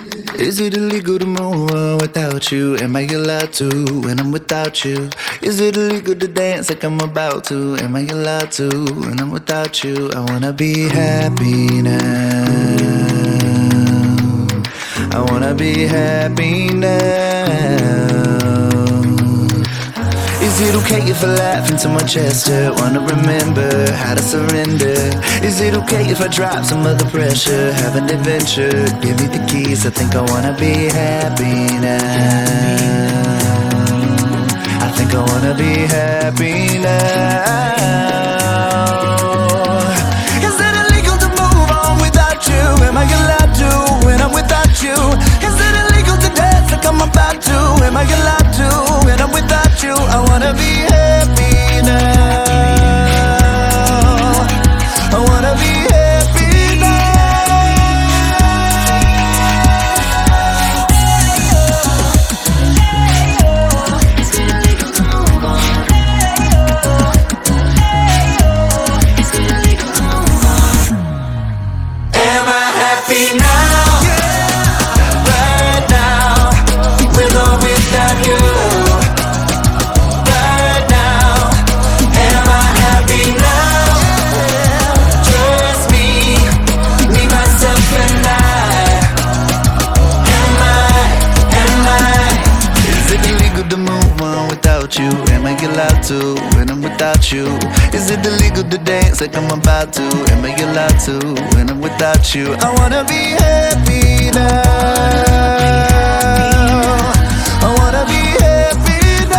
Is it illegal to move on without you? Am I allowed to when I'm without you? Is it illegal to dance like I'm about to? Am I allowed to when I'm without you? I wanna be happy now. I wanna be happy now. Is it okay if I laugh into my chest? Wanna remember how to surrender. Is it okay if I drop some of the pressure? Have an adventure, give me the keys. I think I wanna be happy now. I think I wanna be happy now. Is it illegal to move on without you? Am I allowed to when I'm without you? Is it illegal to dance like I'm about to? Am I allowed to when I'm without you? I wanna be happy now. I wanna be happy now. Am I happy now? Right now, with or without you. You? Am I allowed to when I'm without you? Is it illegal to dance like I'm about to? Am I allowed to when I'm without you? I wanna be happy now. I wanna be happy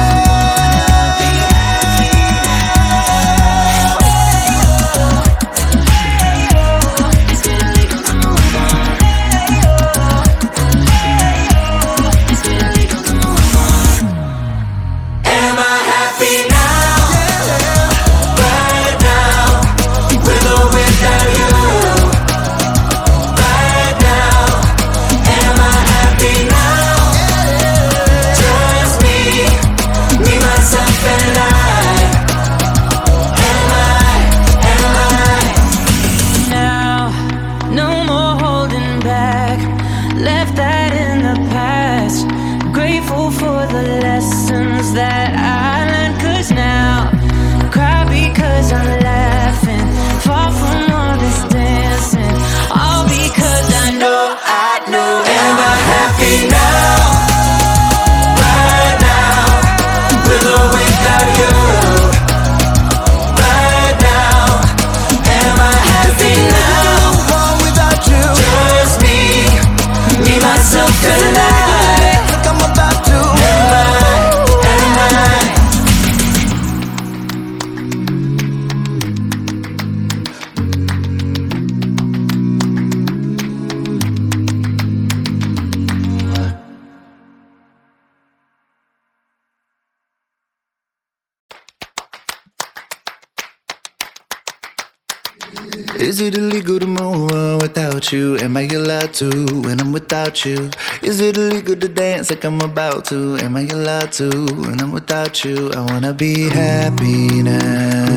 Is it illegal to move on without you? Am I allowed to when I'm without you? Is it illegal to dance like I'm about to? Am I allowed to when I'm without you? I wanna be happy now.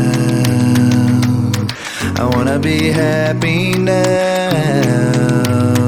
I wanna be happy now.